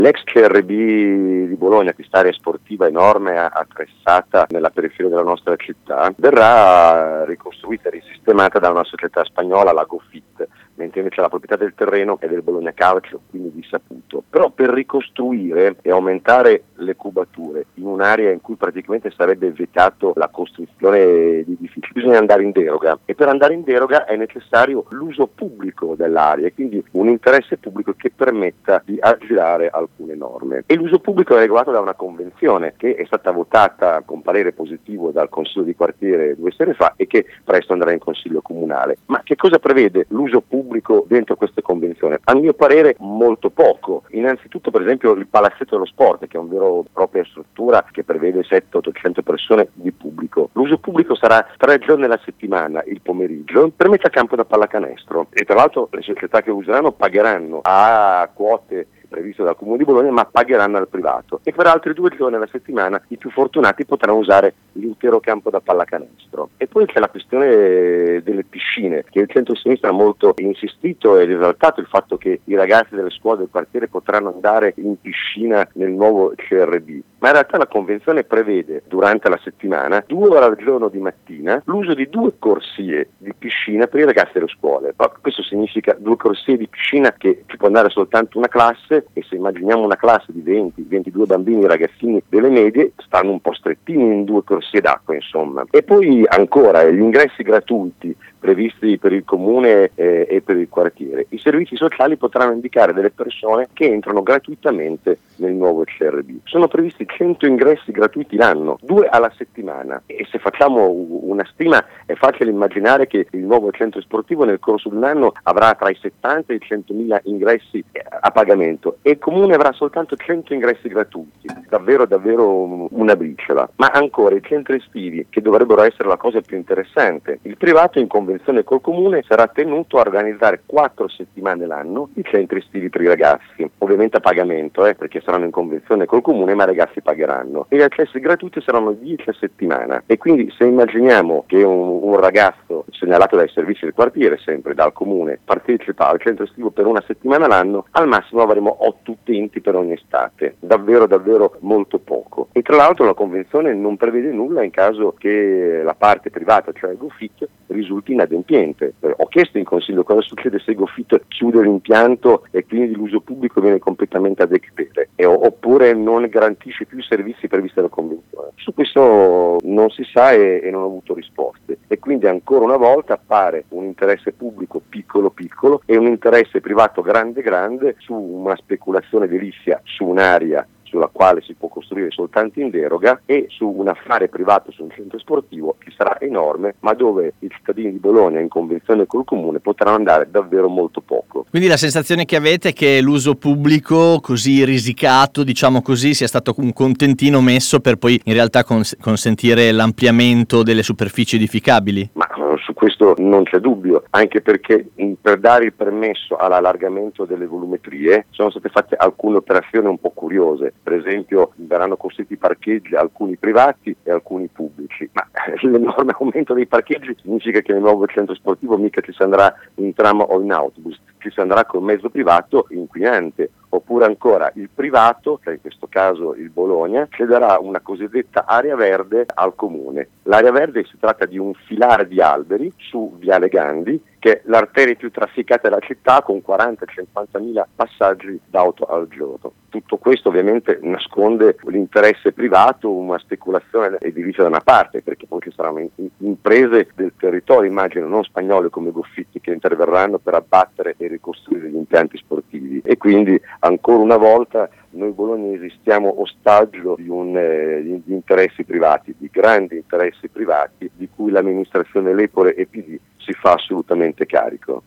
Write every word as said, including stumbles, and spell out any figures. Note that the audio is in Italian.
L'ex C R B di Bologna, questa area sportiva enorme attrezzata nella periferia della nostra città, verrà ricostruita e risistemata da una società spagnola, la GoFit, mentre invece la proprietà del terreno è del Bologna Calcio, quindi di Saputo. Però per ricostruire e aumentare le cubature in un'area in cui praticamente sarebbe vietato la costruzione di edifici, bisogna andare in deroga, e per andare in deroga è necessario l'uso pubblico dell'area, e quindi un interesse pubblico che permetta di aggirare alcune norme. E l'uso pubblico è regolato da una convenzione che è stata votata con parere positivo dal Consiglio di quartiere due sere fa e che presto andrà in Consiglio comunale. Ma che cosa prevede l'uso pubblico dentro questa convenzione? A mio parere molto poco. Innanzitutto, per esempio, il palazzetto dello sport, che è un vero e propria struttura che prevede settecento ottocento persone di pubblico. L'uso pubblico sarà tre giorni alla settimana, il pomeriggio, per metà campo da pallacanestro, e tra l'altro le società che useranno pagheranno a quote previsto dal Comune di Bologna, ma pagheranno al privato, e per altri due giorni alla settimana i più fortunati potranno usare l'intero campo da pallacanestro. E poi c'è la questione delle piscine, che il centro-sinistra ha molto insistito ed esaltato il fatto che i ragazzi delle scuole del quartiere potranno andare in piscina nel nuovo C R B, ma in realtà la convenzione prevede durante la settimana, due ore al giorno di mattina, l'uso di due corsie di piscina per i ragazzi delle scuole. Questo significa due corsie di piscina che ci può andare soltanto una classe, e se immaginiamo una classe di venti ventidue bambini, ragazzini delle medie, stanno un po' strettini in due corsie d'acqua, insomma. E poi ancora gli ingressi gratuiti previsti per il comune eh, e per il quartiere. I servizi sociali potranno indicare delle persone che entrano gratuitamente nel nuovo C R B. Sono previsti cento ingressi gratuiti l'anno, due alla settimana, e se facciamo una stima è facile immaginare che il nuovo centro sportivo nel corso di un anno avrà tra i settanta e i centomila ingressi a pagamento, e il comune avrà soltanto cento ingressi gratuiti. Davvero davvero una briciola. Ma ancora i centri estivi, che dovrebbero essere la cosa più interessante. Il privato, in convenzione col comune, sarà tenuto a organizzare quattro settimane l'anno i centri estivi per i ragazzi, ovviamente a pagamento, eh, perché saranno in convenzione col comune, ma i ragazzi pagheranno, e gli accessi gratuiti saranno dieci a settimana. E quindi se immaginiamo che un, un ragazzo segnalato dai servizi del quartiere, sempre dal comune, partecipa al centro estivo per una settimana l'anno, al massimo avremo otto utenti per ogni estate, davvero davvero molto poco. E tra l'altro la convenzione non prevede nulla in caso che la parte privata, cioè GoFit, risulti inadempiente. Eh, ho chiesto in consiglio cosa succede se GoFit chiude l'impianto e quindi l'uso pubblico viene completamente ad ectere, e, oppure non garantisce più i servizi previsti dalla convenzione. Su questo non si sa e, e non ho avuto risposte, e quindi ancora una volta appare un interesse pubblico piccolo piccolo e un interesse privato grande grande su una speculazione edilizia su un'area sulla quale si può costruire soltanto in deroga, e su un affare privato su un centro sportivo che sarà enorme, ma dove i cittadini di Bologna, in convenzione col comune, potranno andare davvero molto poco. Quindi la sensazione che avete è che l'uso pubblico così risicato, diciamo così, sia stato un contentino messo per poi in realtà cons- consentire l'ampliamento delle superfici edificabili? Ma su questo non c'è dubbio, anche perché mh, per dare il permesso all'allargamento delle volumetrie sono state fatte alcune operazioni un po' curiose. Per esempio verranno costruiti parcheggi, alcuni privati e alcuni pubblici, ma l'enorme aumento dei parcheggi significa che nel nuovo centro sportivo mica ci si andrà in tram o in autobus, ci si andrà con mezzo privato inquinante. Oppure ancora il privato, che in questo caso il Bologna, cederà una cosiddetta area verde al comune. L'area verde si tratta di un filare di alberi su Viale Gandhi, che è l'arteria più trafficata della città, con quaranta cinquantamila passaggi d'auto al giorno. Tutto questo ovviamente nasconde l'interesse privato, una speculazione edilizia da una parte, perché poi ci saranno imprese del territorio, immagino non spagnole come GoFit, che interverranno per abbattere e ricostruire gli impianti sportivi, e quindi ancora una volta noi bolognesi stiamo ostaggio di, un, eh, di, di interessi privati, di grandi interessi privati, di cui l'amministrazione Lepore e P D si fa assolutamente carico.